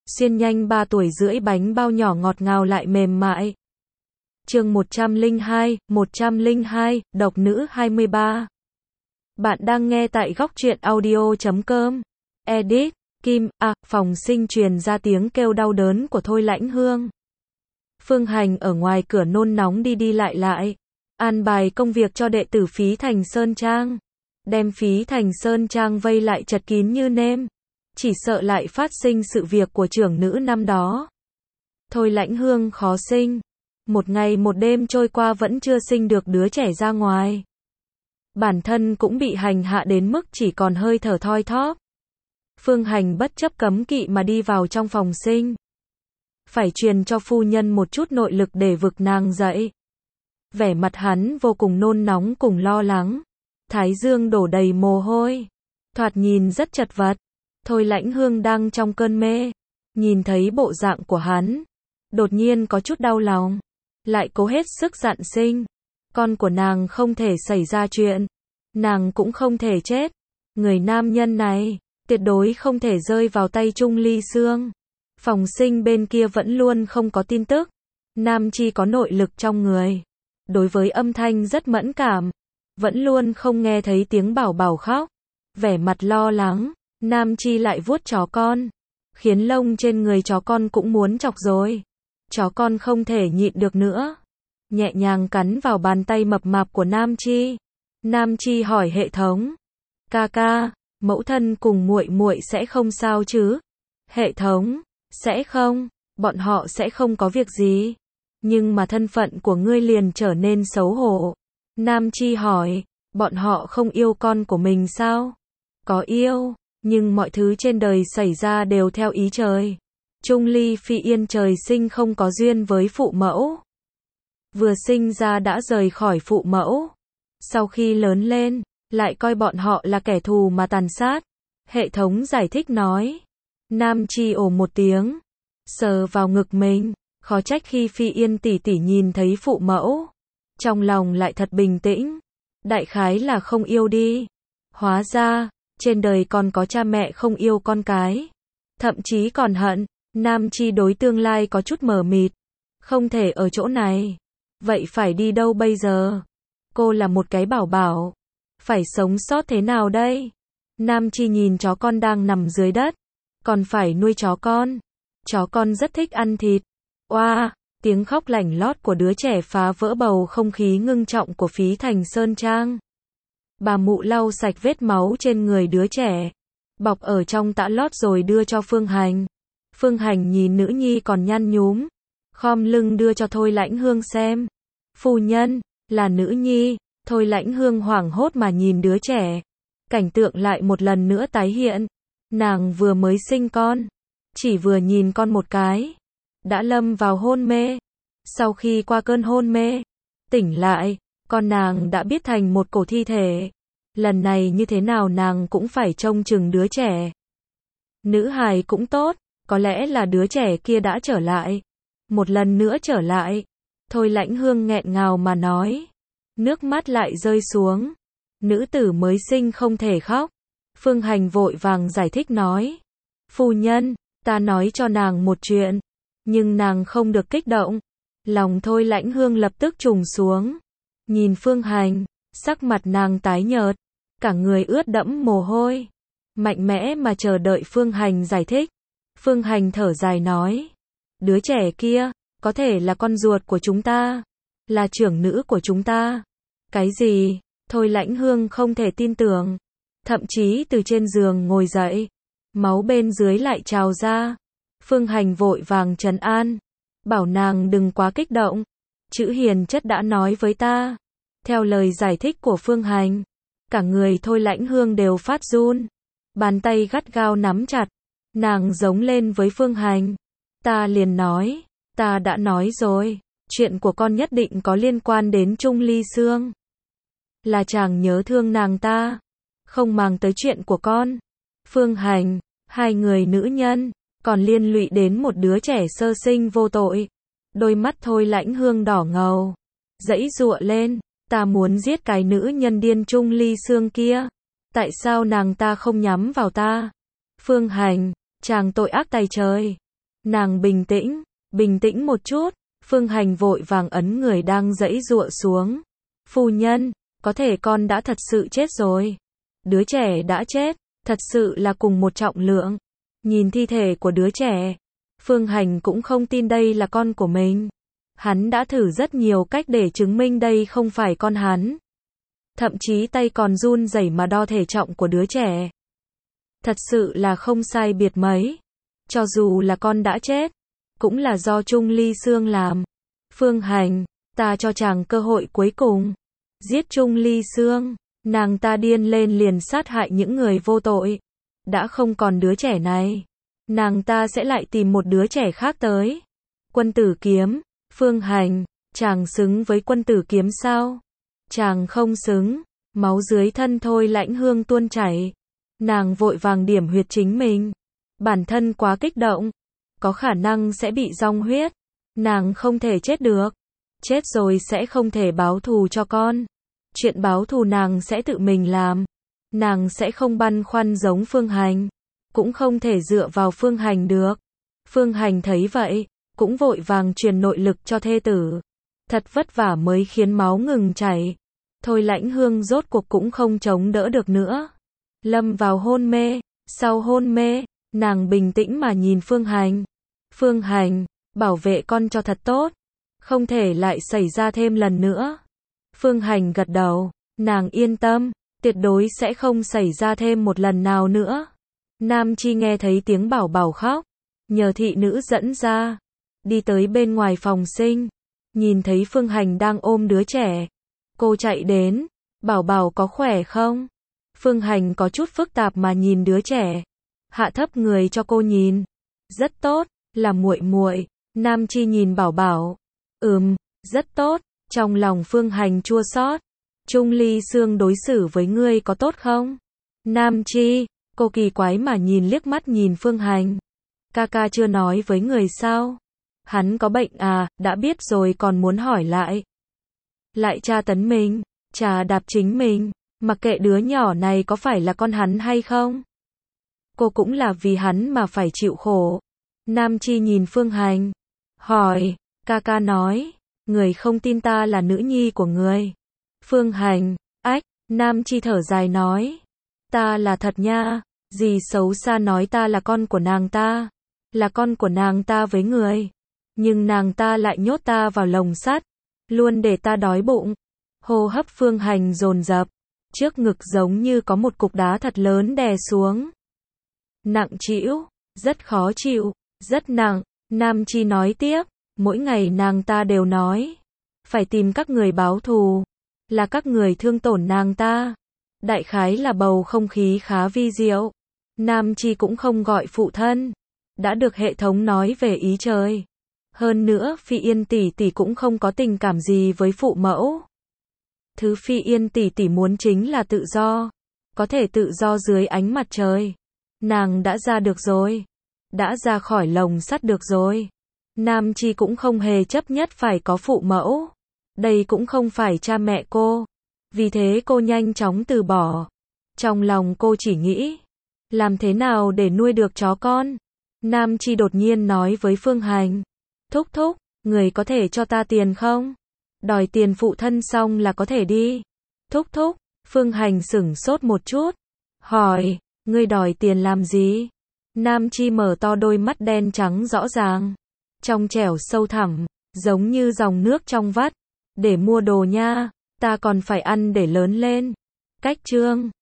xiên nhanh 3 tuổi rưỡi bánh bao nhỏ ngọt ngào lại mềm mại. Chương 102, độc nữ 23. Bạn đang nghe tại góc truyện audio.com. Edit, Kim, phòng sinh truyền ra tiếng kêu đau đớn của Thôi Lãnh Hương. Phương Hành ở ngoài cửa nôn nóng đi đi lại, an bài công việc cho đệ tử Phí Thành Sơn Trang. Đem Phí Thành Sơn Trang vây lại chật kín như nêm, chỉ sợ lại phát sinh sự việc của trưởng nữ năm đó. Thôi Lãnh Hương khó sinh, một ngày một đêm trôi qua vẫn chưa sinh được đứa trẻ ra ngoài. Bản thân cũng bị hành hạ đến mức chỉ còn hơi thở thoi thóp. Phương Hành bất chấp cấm kỵ mà đi vào trong phòng sinh. Phải truyền cho phu nhân một chút nội lực để vực nàng dậy. Vẻ mặt hắn vô cùng nôn nóng cùng lo lắng. Thái dương đổ đầy mồ hôi, thoạt nhìn rất chật vật. Thôi Lãnh Hương đang trong cơn mê, nhìn thấy bộ dạng của hắn, đột nhiên có chút đau lòng, lại cố hết sức dặn sinh. Con của nàng không thể xảy ra chuyện, nàng cũng không thể chết. Người nam nhân này, tuyệt đối không thể rơi vào tay Trung Ly Sương. Phòng sinh bên kia vẫn luôn không có tin tức. Nam Chi có nội lực trong người, đối với âm thanh rất mẫn cảm, vẫn luôn không nghe thấy tiếng bảo bảo khóc. Vẻ mặt lo lắng, Nam Chi lại vuốt chó con, khiến lông trên người chó con cũng muốn chọc rồi. Chó con không thể nhịn được nữa, nhẹ nhàng cắn vào bàn tay mập mạp của Nam Chi. Nam Chi hỏi hệ thống: "Ca ca, mẫu thân cùng muội muội sẽ không sao chứ?" Hệ thống: "Sẽ không, bọn họ sẽ không có việc gì. Nhưng mà thân phận của ngươi liền trở nên xấu hổ." Nam Chi hỏi: "Bọn họ không yêu con của mình sao?" "Có yêu, nhưng mọi thứ trên đời xảy ra đều theo ý trời. Trung Ly Phi Yên trời sinh không có duyên với phụ mẫu. Vừa sinh ra đã rời khỏi phụ mẫu. Sau khi lớn lên, lại coi bọn họ là kẻ thù mà tàn sát." Hệ thống giải thích nói. Nam Chi ồ một tiếng, sờ vào ngực mình, khó trách khi Phi Yên tỷ tỷ nhìn thấy phụ mẫu, trong lòng lại thật bình tĩnh. Đại khái là không yêu đi. Hóa ra, trên đời còn có cha mẹ không yêu con cái, thậm chí còn hận. Nam Chi đối tương lai có chút mờ mịt. Không thể ở chỗ này. Vậy phải đi đâu bây giờ? Cô là một cái bảo bảo, phải sống sót thế nào đây? Nam Chi nhìn chó con đang nằm dưới đất, còn phải nuôi chó con. Chó con rất thích ăn thịt. Oa, tiếng khóc lảnh lót của đứa trẻ phá vỡ bầu không khí ngưng trọng của Phí Thành Sơn Trang. Bà mụ lau sạch vết máu trên người đứa trẻ, bọc ở trong tã lót rồi đưa cho Phương Hành. Phương Hành nhìn nữ nhi còn nhăn nhúm, khom lưng đưa cho Thôi Lãnh Hương xem. "Phu nhân, là nữ nhi." Thôi Lãnh Hương hoảng hốt mà nhìn đứa trẻ. Cảnh tượng lại một lần nữa tái hiện. Nàng vừa mới sinh con, chỉ vừa nhìn con một cái, đã lâm vào hôn mê. Sau khi qua cơn hôn mê, tỉnh lại, con nàng đã biết thành một cổ thi thể. Lần này như thế nào nàng cũng phải trông chừng đứa trẻ. Nữ hài cũng tốt, có lẽ là đứa trẻ kia đã trở lại. Một lần nữa trở lại. Thôi Lãnh Hương nghẹn ngào mà nói. Nước mắt lại rơi xuống. Nữ tử mới sinh không thể khóc. Phương Hành vội vàng giải thích nói. "Phu nhân, ta nói cho nàng một chuyện." Nhưng nàng không được kích động. Lòng Thôi Lãnh Hương lập tức trùng xuống. Nhìn Phương Hành, sắc mặt nàng tái nhợt, cả người ướt đẫm mồ hôi. Mạnh mẽ mà chờ đợi Phương Hành giải thích. Phương Hành thở dài nói. "Đứa trẻ kia, có thể là con ruột của chúng ta, là trưởng nữ của chúng ta." "Cái gì?" Thôi Lãnh Hương không thể tin tưởng. Thậm chí từ trên giường ngồi dậy, máu bên dưới lại trào ra. Phương Hành vội vàng trấn an, bảo nàng đừng quá kích động. "Chữ hiền chất đã nói với ta." Theo lời giải thích của Phương Hành, cả người Thôi Lãnh Hương đều phát run, bàn tay gắt gao nắm chặt. Nàng giống lên với Phương Hành. "Ta liền nói, ta đã nói rồi, chuyện của con nhất định có liên quan đến Trung Ly Sương. Là chàng nhớ thương nàng ta, không màng tới chuyện của con." Phương Hành, hai người nữ nhân, còn liên lụy đến một đứa trẻ sơ sinh vô tội. Đôi mắt Thôi Lãnh Hương đỏ ngầu, giãy giụa lên. "Ta muốn giết cái nữ nhân điên Trung Ly Sương kia. Tại sao nàng ta không nhắm vào ta?" Phương Hành, chàng tội ác tày trời. Nàng bình tĩnh một chút. Phương Hành vội vàng ấn người đang giãy giụa xuống. Phu nhân, có thể con đã thật sự chết rồi. Đứa trẻ đã chết, thật sự là cùng một trọng lượng. Nhìn thi thể của đứa trẻ, Phương Hành cũng không tin đây là con của mình. Hắn đã thử rất nhiều cách để chứng minh đây không phải con hắn. Thậm chí tay còn run rẩy mà đo thể trọng của đứa trẻ. Thật sự là không sai biệt mấy. Cho dù là con đã chết, cũng là do Trung Ly Sương làm. Phương Hành, ta cho chàng cơ hội cuối cùng. Giết Trung Ly Sương, nàng ta điên lên liền sát hại những người vô tội. Đã không còn đứa trẻ này, nàng ta sẽ lại tìm một đứa trẻ khác tới. Quân tử kiếm, Phương Hành, chàng xứng với quân tử kiếm sao? Chàng không xứng. Máu dưới thân Thôi Lãnh Hương tuôn chảy. Nàng vội vàng điểm huyệt chính mình. Bản thân quá kích động, có khả năng sẽ bị dòng huyết. Nàng không thể chết được. Chết rồi sẽ không thể báo thù cho con. Chuyện báo thù nàng sẽ tự mình làm. Nàng sẽ không băn khoăn giống Phương Hành. Cũng không thể dựa vào Phương Hành được. Phương Hành thấy vậy, cũng vội vàng truyền nội lực cho thê tử. Thật vất vả mới khiến máu ngừng chảy. Thôi Lãnh Hương rốt cuộc cũng không chống đỡ được nữa. Lâm vào hôn mê. Sau hôn mê, nàng bình tĩnh mà nhìn Phương Hành. Phương Hành, bảo vệ con cho thật tốt. Không thể lại xảy ra thêm lần nữa. Phương Hành gật đầu. Nàng yên tâm, tuyệt đối sẽ không xảy ra thêm một lần nào nữa. Nam Chi nghe thấy tiếng Bảo Bảo khóc, nhờ thị nữ dẫn ra. Đi tới bên ngoài phòng sinh. Nhìn thấy Phương Hành đang ôm đứa trẻ. Cô chạy đến. Bảo Bảo có khỏe không? Phương Hành có chút phức tạp mà nhìn đứa trẻ. Hạ thấp người cho cô nhìn. Rất tốt, là muội muội. Nam Chi nhìn Bảo Bảo. Rất tốt. Trong lòng Phương Hành chua xót. Trung Ly Sương đối xử với ngươi có tốt không? Nam Chi, cô kỳ quái mà nhìn liếc mắt nhìn Phương Hành. Ca chưa nói với người sao? Hắn có bệnh à, đã biết rồi còn muốn hỏi lại. Lại tra tấn mình, trà đạp chính mình, mặc kệ đứa nhỏ này có phải là con hắn hay không. Cô cũng là vì hắn mà phải chịu khổ. Nam Chi nhìn Phương Hành. Hỏi, ca nói, người không tin ta là nữ nhi của người. Phương Hành, Nam Chi thở dài nói. Ta là thật nha, dì xấu xa nói ta là con của nàng ta. Là con của nàng ta với người. Nhưng nàng ta lại nhốt ta vào lồng sắt. Luôn để ta đói bụng. Hô hấp Phương Hành dồn dập. Trước ngực giống như có một cục đá thật lớn đè xuống. Nặng trĩu, rất khó chịu, rất nặng. Nam Chi nói tiếp. Mỗi ngày nàng ta đều nói. Phải tìm các người báo thù. Là các người thương tổn nàng ta. Đại khái là bầu không khí khá vi diệu. Nam Chi cũng không gọi phụ thân. Đã được hệ thống nói về ý trời. Hơn nữa Phi Yên tỷ tỷ cũng không có tình cảm gì với phụ mẫu. Thứ Phi Yên tỷ tỷ muốn chính là tự do. Có thể tự do dưới ánh mặt trời. Nàng đã ra được rồi. Đã ra khỏi lồng sắt được rồi. Nam Chi cũng không hề chấp nhất phải có phụ mẫu. Đây cũng không phải cha mẹ cô. Vì thế cô nhanh chóng từ bỏ. Trong lòng cô chỉ nghĩ, làm thế nào để nuôi được chó con. Nam Chi đột nhiên nói với Phương Hành. Thúc, người có thể cho ta tiền không? Đòi tiền phụ thân xong là có thể đi. Thúc, Phương Hành sửng sốt một chút. Hỏi, ngươi đòi tiền làm gì? Nam Chi mở to đôi mắt đen trắng rõ ràng. Trong trẻo sâu thẳm, giống như dòng nước trong vắt. Để mua đồ nha, ta còn phải ăn để lớn lên. Cách chương